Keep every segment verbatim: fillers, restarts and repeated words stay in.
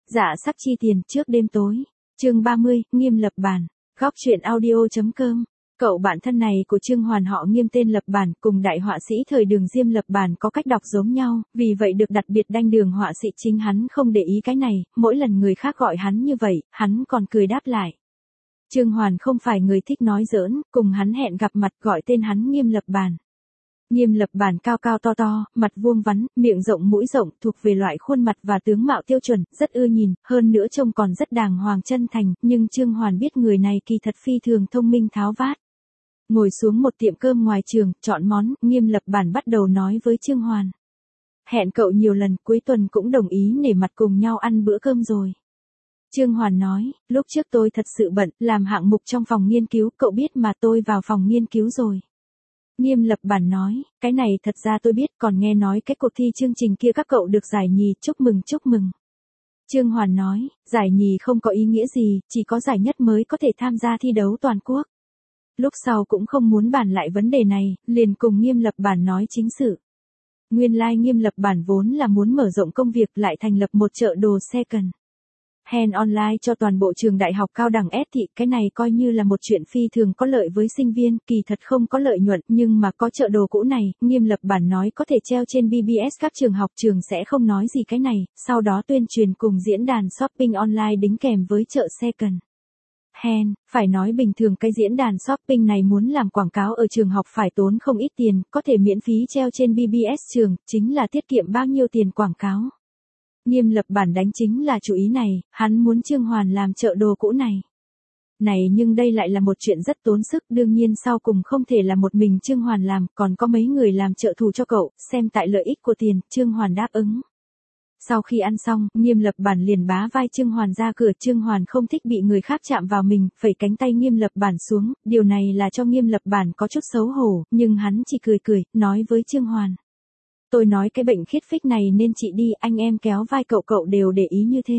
Dạ sắc chi tiền trước đêm tối. Chương ba mươi, Nghiêm lập bản. Góc truyện audio.com. Cậu bạn thân này của Trương Hoàn họ Nghiêm tên Lập Bản, cùng đại họa sĩ thời Đường Diêm Lập Bản có cách đọc giống nhau, vì vậy được đặt biệt đanh Đường họa sĩ. Chính hắn không để ý cái này, mỗi lần người khác gọi hắn như vậy, hắn còn cười đáp lại. Trương Hoàn không phải người thích nói giỡn, cùng hắn hẹn gặp mặt gọi tên hắn Nghiêm Lập Bản. Nghiêm Lập Bản cao cao to to, mặt vuông vắn, miệng rộng mũi rộng, thuộc về loại khuôn mặt và tướng mạo tiêu chuẩn, rất ưa nhìn, hơn nữa trông còn rất đàng hoàng chân thành, nhưng Trương Hoàn biết người này kỳ thật phi thường thông minh tháo vát. Ngồi xuống một tiệm cơm ngoài trường, chọn món, Nghiêm Lập Bản bắt đầu nói với Trương Hoàn. Hẹn cậu nhiều lần, cuối tuần cũng đồng ý nể mặt cùng nhau ăn bữa cơm rồi. Trương Hoàn nói, lúc trước tôi thật sự bận, làm hạng mục trong phòng nghiên cứu, cậu biết mà tôi vào phòng nghiên cứu rồi. Nghiêm Lập Bản nói, cái này thật ra tôi biết, còn nghe nói cái cuộc thi chương trình kia các cậu được giải nhì, chúc mừng chúc mừng. Trương Hoàn nói, giải nhì không có ý nghĩa gì, chỉ có giải nhất mới có thể tham gia thi đấu toàn quốc. Lúc sau cũng không muốn bàn lại vấn đề này, liền cùng Nghiêm Lập Bản nói chính sự. Nguyên lai like Nghiêm Lập Bản vốn là muốn mở rộng công việc, lại thành lập một chợ đồ second hand online cho toàn bộ trường đại học cao đẳng S thị, cái này coi như là một chuyện phi thường có lợi với sinh viên, kỳ thật không có lợi nhuận, nhưng mà có chợ đồ cũ này, Nghiêm Lập Bản nói có thể treo trên bê bê ét các trường học, trường sẽ không nói gì cái này, sau đó tuyên truyền cùng diễn đàn shopping online đính kèm với chợ second hand. Phải nói bình thường cái diễn đàn shopping này muốn làm quảng cáo ở trường học phải tốn không ít tiền, có thể miễn phí treo trên bê bê ét trường, chính là tiết kiệm bao nhiêu tiền quảng cáo. Nghiêm Lập Bản đánh chính là chủ ý này, hắn muốn Trương Hoàn làm chợ đồ cũ này. Này nhưng đây lại là một chuyện rất tốn sức, đương nhiên sau cùng không thể là một mình Trương Hoàn làm, còn có mấy người làm trợ thủ cho cậu, xem tại lợi ích của tiền, Trương Hoàn đáp ứng. Sau khi ăn xong, Nghiêm Lập Bản liền bá vai Trương Hoàn ra cửa, Trương Hoàn không thích bị người khác chạm vào mình, phẩy cánh tay Nghiêm Lập Bản xuống, điều này là cho Nghiêm Lập Bản có chút xấu hổ, nhưng hắn chỉ cười cười, nói với Trương Hoàn. Tôi nói cái bệnh khiết phích này nên chị đi, anh em kéo vai cậu cậu đều để ý như thế.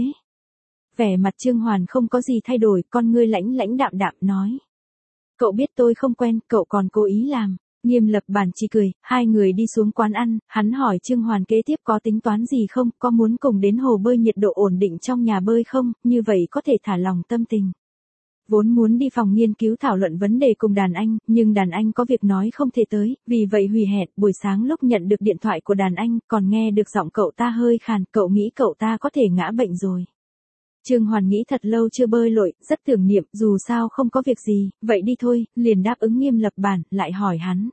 Vẻ mặt Trương Hoàn không có gì thay đổi, con ngươi lãnh lãnh đạm đạm nói. Cậu biết tôi không quen, cậu còn cố ý làm. Nghiêm Lập Bản chỉ cười, hai người đi xuống quán ăn, hắn hỏi Trương Hoàn kế tiếp có tính toán gì không, có muốn cùng đến hồ bơi nhiệt độ ổn định trong nhà bơi không, như vậy có thể thả lòng tâm tình. Vốn muốn đi phòng nghiên cứu thảo luận vấn đề cùng đàn anh, nhưng đàn anh có việc nói không thể tới, vì vậy hủy hẹn. Buổi sáng lúc nhận được điện thoại của đàn anh, còn nghe được giọng cậu ta hơi khàn, cậu nghĩ cậu ta có thể ngã bệnh rồi. Trương Hoàn nghĩ thật lâu chưa bơi lội, rất tưởng niệm, dù sao không có việc gì, vậy đi thôi, liền đáp ứng Nghiêm Lập Bản, lại hỏi hắn.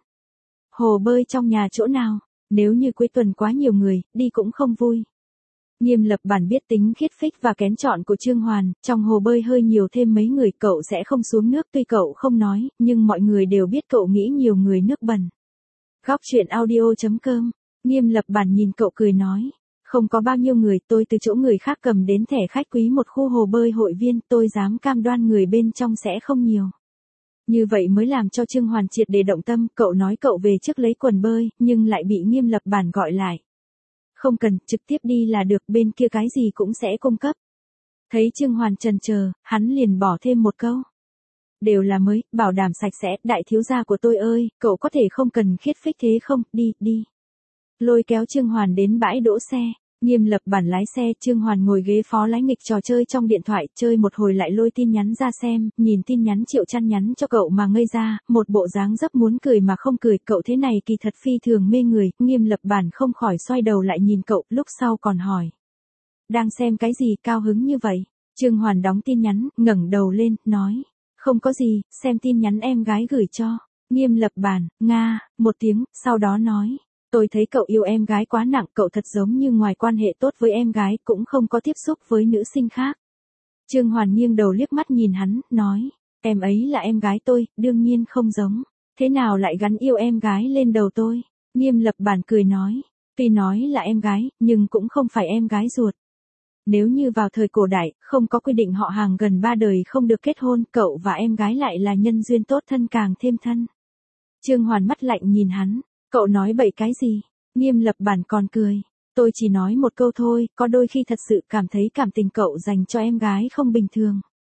Hồ bơi trong nhà chỗ nào, nếu như cuối tuần quá nhiều người, đi cũng không vui. Nghiêm Lập Bản biết tính khiết phích và kén chọn của Trương Hoàn, trong hồ bơi hơi nhiều thêm mấy người cậu sẽ không xuống nước, tuy cậu không nói, nhưng mọi người đều biết cậu nghĩ nhiều người nước bẩn. Góc truyện audio.com, Nghiêm Lập Bản nhìn cậu cười nói, không có bao nhiêu người, tôi từ chỗ người khác cầm đến thẻ khách quý một khu hồ bơi hội viên, tôi dám cam đoan người bên trong sẽ không nhiều. Như vậy mới làm cho Trương Hoàn triệt để động tâm, cậu nói cậu về trước lấy quần bơi, nhưng lại bị Nghiêm Lập Bản gọi lại. Không cần, trực tiếp đi là được, bên kia cái gì cũng sẽ cung cấp. Thấy Trương Hoàn chần chờ, hắn liền bỏ thêm một câu. Đều là mới, bảo đảm sạch sẽ, đại thiếu gia của tôi ơi, cậu có thể không cần khiết phích thế không, đi, đi. Lôi kéo Trương Hoàn đến bãi đỗ xe, Nghiêm Lập Bản lái xe, Trương Hoàn ngồi ghế phó lái nghịch trò chơi trong điện thoại, chơi một hồi lại lôi tin nhắn ra xem, nhìn tin nhắn Triệu Trăn nhắn cho cậu mà ngây ra, một bộ dáng dấp muốn cười mà không cười, cậu thế này kỳ thật phi thường mê người, Nghiêm Lập Bản không khỏi xoay đầu lại nhìn cậu, lúc sau còn hỏi. Đang xem cái gì cao hứng như vậy? Trương Hoàn đóng tin nhắn, ngẩng đầu lên, nói. Không có gì, xem tin nhắn em gái gửi cho. Nghiêm Lập Bản, Nga, một tiếng, sau đó nói. Tôi thấy cậu yêu em gái quá nặng, cậu thật giống như ngoài quan hệ tốt với em gái cũng không có tiếp xúc với nữ sinh khác. Trương Hoàn nghiêng đầu liếc mắt nhìn hắn, nói, em ấy là em gái tôi, đương nhiên không giống. Thế nào lại gắn yêu em gái lên đầu tôi? Nghiêm Lập Bản cười nói, tuy nói là em gái, nhưng cũng không phải em gái ruột. Nếu như vào thời cổ đại, không có quy định họ hàng gần ba đời không được kết hôn, cậu và em gái lại là nhân duyên tốt thân càng thêm thân. Trương Hoàn mắt lạnh nhìn hắn. Cậu nói bậy cái gì? Nghiêm Lập Bản còn cười. Tôi chỉ nói một câu thôi, có đôi khi thật sự cảm thấy cảm tình cậu dành cho em gái không bình thường.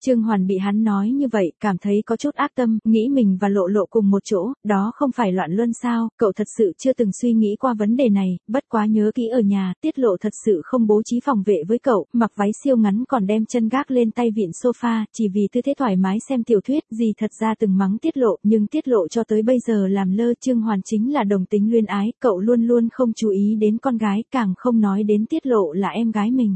Trương Hoàn bị hắn nói như vậy, cảm thấy có chút ác tâm, nghĩ mình và Lộ Lộ cùng một chỗ, đó không phải loạn luân sao, cậu thật sự chưa từng suy nghĩ qua vấn đề này, bất quá nhớ kỹ ở nhà, Tiết Lộ thật sự không bố trí phòng vệ với cậu, mặc váy siêu ngắn còn đem chân gác lên tay vịn sofa, chỉ vì tư thế thoải mái xem tiểu thuyết, gì thật ra từng mắng Tiết Lộ, nhưng Tiết Lộ cho tới bây giờ làm lơ. Trương Hoàn chính là đồng tính luyên ái, cậu luôn luôn không chú ý đến con gái, càng không nói đến Tiết Lộ là em gái mình.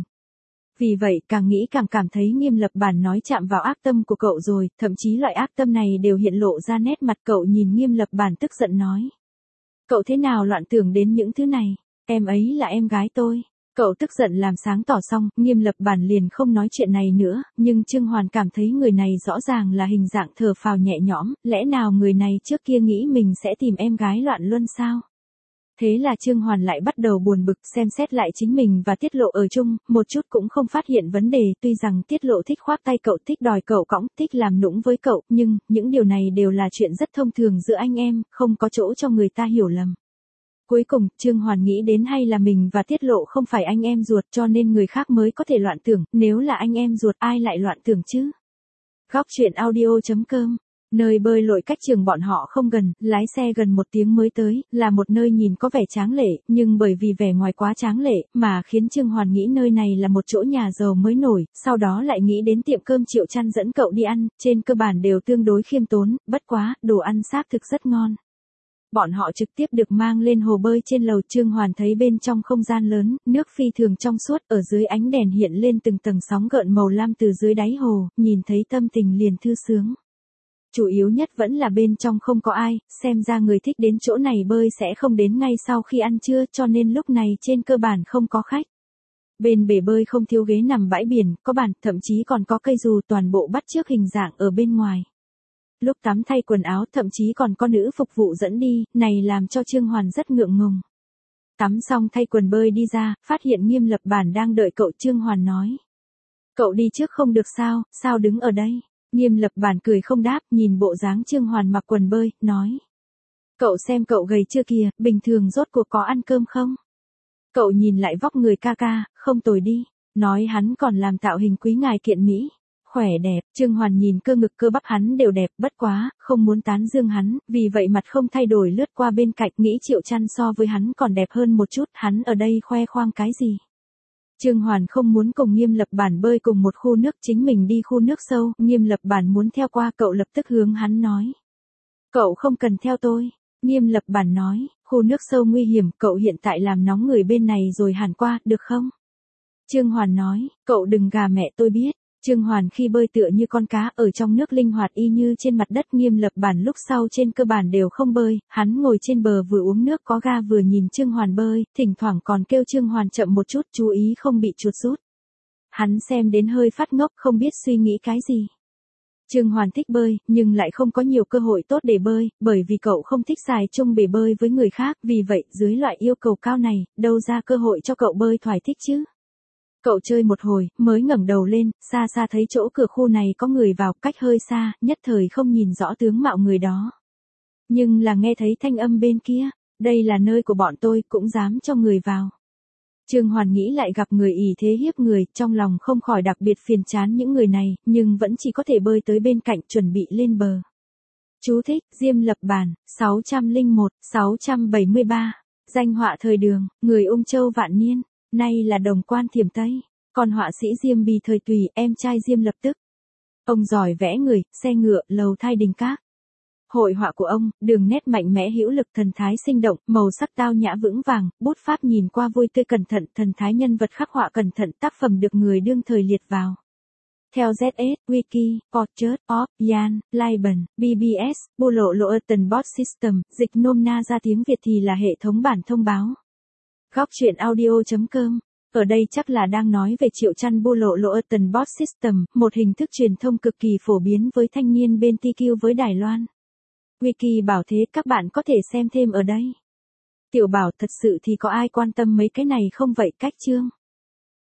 Vì vậy, càng nghĩ càng cảm thấy Nghiêm Lập Bản nói chạm vào ác tâm của cậu rồi, thậm chí loại ác tâm này đều hiện lộ ra nét mặt cậu. Nhìn Nghiêm Lập Bản tức giận nói. Cậu thế nào loạn tưởng đến những thứ này, em ấy là em gái tôi. Cậu tức giận làm sáng tỏ xong, Nghiêm Lập Bản liền không nói chuyện này nữa, nhưng Trương Hoàn cảm thấy người này rõ ràng là hình dạng thở phào nhẹ nhõm, lẽ nào người này trước kia nghĩ mình sẽ tìm em gái loạn luân sao? Thế là Trương Hoàn lại bắt đầu buồn bực, xem xét lại chính mình và Tiết Lộ ở chung, một chút cũng không phát hiện vấn đề, tuy rằng Tiết Lộ thích khoác tay cậu, thích đòi cậu cõng, thích làm nũng với cậu, nhưng, những điều này đều là chuyện rất thông thường giữa anh em, không có chỗ cho người ta hiểu lầm. Cuối cùng, Trương Hoàn nghĩ đến hay là mình và Tiết Lộ không phải anh em ruột cho nên người khác mới có thể loạn tưởng, nếu là anh em ruột ai lại loạn tưởng chứ? Góc truyện audio chấm com. Nơi bơi lội cách trường bọn họ không gần, lái xe gần một tiếng mới tới, là một nơi nhìn có vẻ tráng lệ, nhưng bởi vì vẻ ngoài quá tráng lệ, mà khiến Trương Hoàn nghĩ nơi này là một chỗ nhà giàu mới nổi, sau đó lại nghĩ đến tiệm cơm Triệu Chăn dẫn cậu đi ăn, trên cơ bản đều tương đối khiêm tốn, bất quá, đồ ăn xác thực rất ngon. Bọn họ trực tiếp được mang lên hồ bơi trên lầu. Trương Hoàn thấy bên trong không gian lớn, nước phi thường trong suốt, ở dưới ánh đèn hiện lên từng tầng sóng gợn màu lam từ dưới đáy hồ, nhìn thấy tâm tình liền thư sướng. Chủ yếu nhất vẫn là bên trong không có ai, xem ra người thích đến chỗ này bơi sẽ không đến ngay sau khi ăn trưa, cho nên lúc này trên cơ bản không có khách. Bên bể bơi không thiếu ghế nằm bãi biển, có bàn, thậm chí còn có cây dù, toàn bộ bắt chước hình dạng ở bên ngoài. Lúc tắm thay quần áo thậm chí còn có nữ phục vụ dẫn đi, này làm cho Trương Hoàn rất ngượng ngùng. Tắm xong thay quần bơi đi ra, phát hiện Nghiêm Lập Bản đang đợi cậu. Trương Hoàn nói. Cậu đi trước không được sao, sao đứng ở đây? Nghiêm Lập Bản cười không đáp, nhìn bộ dáng Trương Hoàn mặc quần bơi, nói. Cậu xem cậu gầy chưa kìa, bình thường rốt cuộc có ăn cơm không? Cậu nhìn lại vóc người ca ca, không tồi đi. Nói hắn còn làm tạo hình quý ngài kiện Mỹ. Khỏe đẹp, Trương Hoàn nhìn cơ ngực cơ bắp hắn đều đẹp, bất quá, không muốn tán dương hắn, vì vậy mặt không thay đổi lướt qua bên cạnh, nghĩ Triệu Chăn so với hắn còn đẹp hơn một chút, hắn ở đây khoe khoang cái gì? Trương Hoàn không muốn cùng Nghiêm Lập Bản bơi cùng một khu nước, chính mình đi khu nước sâu, Nghiêm Lập Bản muốn theo qua, cậu lập tức hướng hắn nói. Cậu không cần theo tôi. Nghiêm Lập Bản nói, khu nước sâu nguy hiểm, cậu hiện tại làm nóng người bên này rồi hẳn qua, được không? Trương Hoàn nói, cậu đừng gà mẹ tôi biết. Trương Hoàn khi bơi tựa như con cá, ở trong nước linh hoạt y như trên mặt đất. Nghiêm Lập Bản lúc sau trên cơ bản đều không bơi, hắn ngồi trên bờ vừa uống nước có ga vừa nhìn Trương Hoàn bơi, thỉnh thoảng còn kêu Trương Hoàn chậm một chút, chú ý không bị chuột rút. Hắn xem đến hơi phát ngốc, không biết suy nghĩ cái gì. Trương Hoàn thích bơi, nhưng lại không có nhiều cơ hội tốt để bơi, bởi vì cậu không thích xài chung bể bơi với người khác, vì vậy, dưới loại yêu cầu cao này, đâu ra cơ hội cho cậu bơi thoải thích chứ. Cậu chơi một hồi, mới ngẩng đầu lên, xa xa thấy chỗ cửa khu này có người vào, cách hơi xa, nhất thời không nhìn rõ tướng mạo người đó. Nhưng là nghe thấy thanh âm bên kia, đây là nơi của bọn tôi, cũng dám cho người vào. Trương Hoàn nghĩ lại gặp người ỷ thế hiếp người, trong lòng không khỏi đặc biệt phiền chán những người này, nhưng vẫn chỉ có thể bơi tới bên cạnh chuẩn bị lên bờ. Chú thích, Diêm Lập Bản, sáu trăm lẻ một, sáu trăm bảy mươi ba, danh họa thời Đường, người Ung Châu vạn niên. Nay là đồng quan Thiểm Tây, còn họa sĩ Diêm Bì thời Tùy, em trai Diêm Lập Tức. Ông giỏi vẽ người, xe ngựa, lầu thai đình các. Hội họa của ông, đường nét mạnh mẽ hữu lực, thần thái sinh động, màu sắc tao nhã vững vàng, bút pháp nhìn qua vui tươi cẩn thận, thần thái nhân vật khắc họa cẩn thận, tác phẩm được người đương thời liệt vào. Theo Z S, Wiki, Portrait of Jan Lieben, B B S, Bulletin Board System, dịch nôm na ra tiếng Việt thì là hệ thống bản thông báo. Góc truyện audio chấm com. Ở đây chắc là đang nói về Triệu Chăn Bulletin Board System, một hình thức truyền thông cực kỳ phổ biến với thanh niên bên T Q với Đài Loan. Wiki bảo thế, các bạn có thể xem thêm ở đây. Tiểu Bảo, thật sự thì có ai quan tâm mấy cái này không vậy? Cách chương